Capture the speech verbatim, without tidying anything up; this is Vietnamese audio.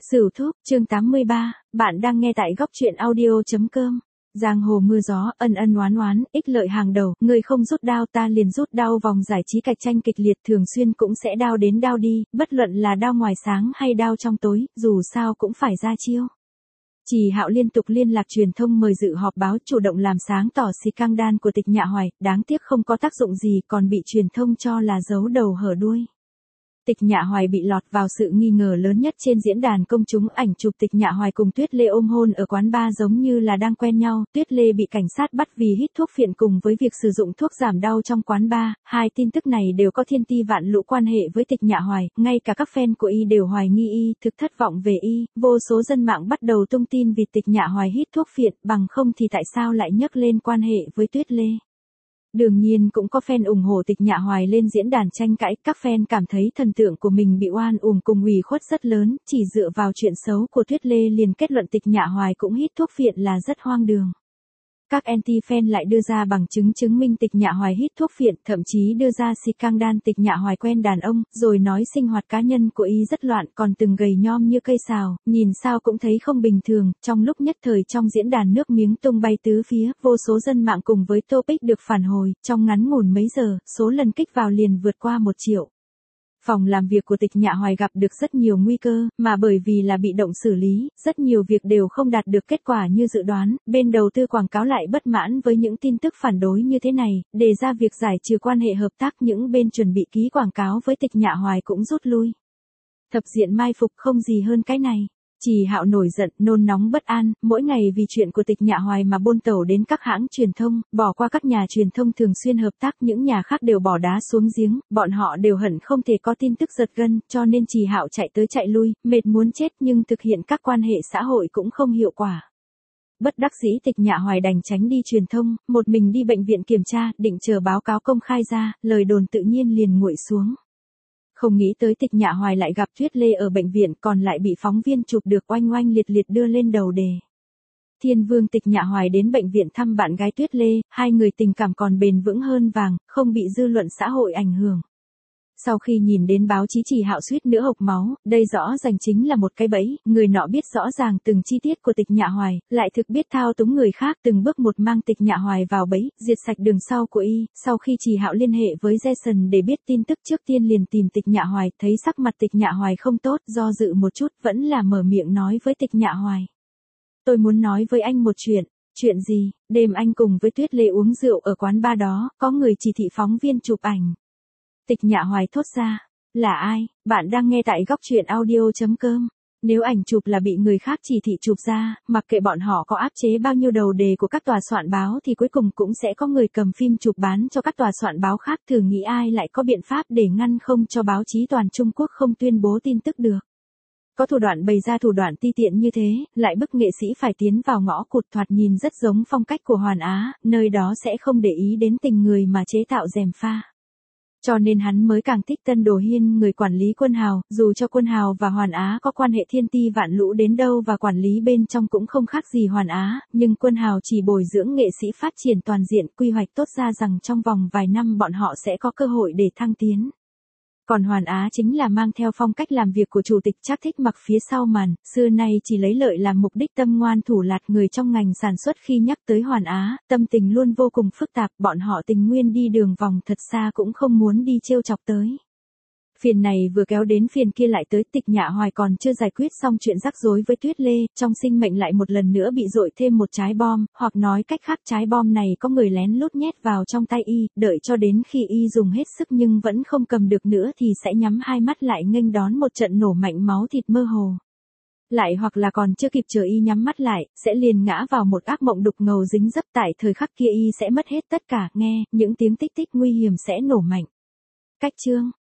Sửu Thúc, chương tám mươi ba, bạn đang nghe tại góc truyện audio.com. Giang hồ mưa gió, ân ân oán oán, ích lợi hàng đầu, người không rút đao ta liền rút đao, vòng giải trí cạnh tranh kịch liệt thường xuyên cũng sẽ đao đến đao đi, bất luận là đao ngoài sáng hay đao trong tối, dù sao cũng phải ra chiêu. Trì Hạo liên tục liên lạc truyền thông mời dự họp báo, chủ động làm sáng tỏ scandal của Tịch Nhạ Hoài, đáng tiếc không có tác dụng gì, còn bị truyền thông cho là giấu đầu hở đuôi. Tịch Nhạ Hoài bị lọt vào sự nghi ngờ lớn nhất trên diễn đàn công chúng, ảnh chụp Tịch Nhạ Hoài cùng Tuyết Lê ôm hôn ở quán bar giống như là đang quen nhau. Tuyết Lê bị cảnh sát bắt vì hít thuốc phiện cùng với việc sử dụng thuốc giảm đau trong quán bar. Hai tin tức này đều có thiên ti vạn lũ quan hệ với Tịch Nhạ Hoài, ngay cả các fan của y đều hoài nghi y, thực thất vọng về y. Vô số dân mạng bắt đầu tung tin vì Tịch Nhạ Hoài hít thuốc phiện, bằng không thì tại sao lại nhắc lên quan hệ với Tuyết Lê. Đương nhiên cũng có fan ủng hộ Tịch Nhạ Hoài lên diễn đàn tranh cãi, các fan cảm thấy thần tượng của mình bị oan uổng cùng ủy khuất rất lớn, chỉ dựa vào chuyện xấu của Tuyết Lê liền kết luận Tịch Nhạ Hoài cũng hít thuốc phiện là rất hoang đường. Các anti-fan lại đưa ra bằng chứng chứng minh Tịch Nhạ Hoài hít thuốc phiện, thậm chí đưa ra scandal Tịch Nhạ Hoài quen đàn ông, rồi nói sinh hoạt cá nhân của y rất loạn, còn từng gầy nhom như cây sào, nhìn sao cũng thấy không bình thường. Trong lúc nhất thời trong diễn đàn nước miếng tung bay tứ phía, vô số dân mạng cùng với topic được phản hồi, trong ngắn ngủn mấy giờ, số lần kích vào liền vượt qua một triệu. Phòng làm việc của Tịch Nhạ Hoài gặp được rất nhiều nguy cơ, mà bởi vì là bị động xử lý, rất nhiều việc đều không đạt được kết quả như dự đoán, bên đầu tư quảng cáo lại bất mãn với những tin tức phản đối như thế này, đề ra việc giải trừ quan hệ hợp tác, những bên chuẩn bị ký quảng cáo với Tịch Nhạ Hoài cũng rút lui. Thập diện mai phục không gì hơn cái này. Trì Hạo nổi giận, nôn nóng bất an, mỗi ngày vì chuyện của Tịch Nhạ Hoài mà bôn tẩu đến các hãng truyền thông, bỏ qua các nhà truyền thông thường xuyên hợp tác, những nhà khác đều bỏ đá xuống giếng, bọn họ đều hận không thể có tin tức giật gân, cho nên Trì Hạo chạy tới chạy lui, mệt muốn chết nhưng thực hiện các quan hệ xã hội cũng không hiệu quả. Bất đắc dĩ Tịch Nhạ Hoài đành tránh đi truyền thông, một mình đi bệnh viện kiểm tra, định chờ báo cáo công khai ra, lời đồn tự nhiên liền nguội xuống. Không nghĩ tới Tịch Nhạ Hoài lại gặp Tuyết Lê ở bệnh viện, còn lại bị phóng viên chụp được oanh oanh liệt liệt đưa lên đầu đề. Thiên vương Tịch Nhạ Hoài đến bệnh viện thăm bạn gái Tuyết Lê, hai người tình cảm còn bền vững hơn vàng, không bị dư luận xã hội ảnh hưởng. Sau khi nhìn đến báo chí, Trì Hạo suýt nữa hộc máu, đây rõ ràng chính là một cái bẫy, người nọ biết rõ ràng từng chi tiết của Tịch Nhạ Hoài, lại thực biết thao túng người khác, từng bước một mang Tịch Nhạ Hoài vào bẫy, diệt sạch đường sau của y. Sau khi Trì Hạo liên hệ với Jason để biết tin tức, trước tiên liền tìm Tịch Nhạ Hoài, thấy sắc mặt Tịch Nhạ Hoài không tốt, do dự một chút, vẫn là mở miệng nói với Tịch Nhạ Hoài. Tôi muốn nói với anh một chuyện. Chuyện gì? Đêm anh cùng với Tuyết Lê uống rượu ở quán bar đó, có người chỉ thị phóng viên chụp ảnh. Tịch Nhạ Hoài thốt ra, là ai? Bạn đang nghe tại góc truyện audio.com. Nếu ảnh chụp là bị người khác chỉ thị chụp ra, mặc kệ bọn họ có áp chế bao nhiêu đầu đề của các tòa soạn báo thì cuối cùng cũng sẽ có người cầm phim chụp bán cho các tòa soạn báo khác, thử nghĩ ai lại có biện pháp để ngăn không cho báo chí toàn Trung Quốc không tuyên bố tin tức được. Có thủ đoạn bày ra thủ đoạn ti tiện như thế, lại bức nghệ sĩ phải tiến vào ngõ cụt, thoạt nhìn rất giống phong cách của Hoàn Á, nơi đó sẽ không để ý đến tình người mà chế tạo gièm pha. Cho nên hắn mới càng thích Tân Đồ Hiên, người quản lý Quân Hào, dù cho Quân Hào và Hoàn Á có quan hệ thiên ti vạn lũ đến đâu và quản lý bên trong cũng không khác gì Hoàn Á, nhưng Quân Hào chỉ bồi dưỡng nghệ sĩ phát triển toàn diện, quy hoạch tốt ra rằng trong vòng vài năm bọn họ sẽ có cơ hội để thăng tiến. Còn Hoàn Á chính là mang theo phong cách làm việc của chủ tịch Trác Thích Mặc phía sau màn, xưa nay chỉ lấy lợi làm mục đích, tâm ngoan thủ lạt, người trong ngành sản xuất khi nhắc tới Hoàn Á, tâm tình luôn vô cùng phức tạp, bọn họ tình nguyện đi đường vòng thật xa cũng không muốn đi trêu chọc tới. Phiền này vừa kéo đến phiền kia lại tới, Tịch Nhạ Hoài còn chưa giải quyết xong chuyện rắc rối với Tuyết Lê, trong sinh mệnh lại một lần nữa bị dội thêm một trái bom, hoặc nói cách khác trái bom này có người lén lút nhét vào trong tay y, đợi cho đến khi y dùng hết sức nhưng vẫn không cầm được nữa thì sẽ nhắm hai mắt lại nghênh đón một trận nổ mạnh, máu thịt mơ hồ. Lại hoặc là còn chưa kịp chờ y nhắm mắt lại, sẽ liền ngã vào một ác mộng đục ngầu dính dấp, tại thời khắc kia y sẽ mất hết tất cả, nghe, những tiếng tích tích nguy hiểm sẽ nổ mạnh. Cách chương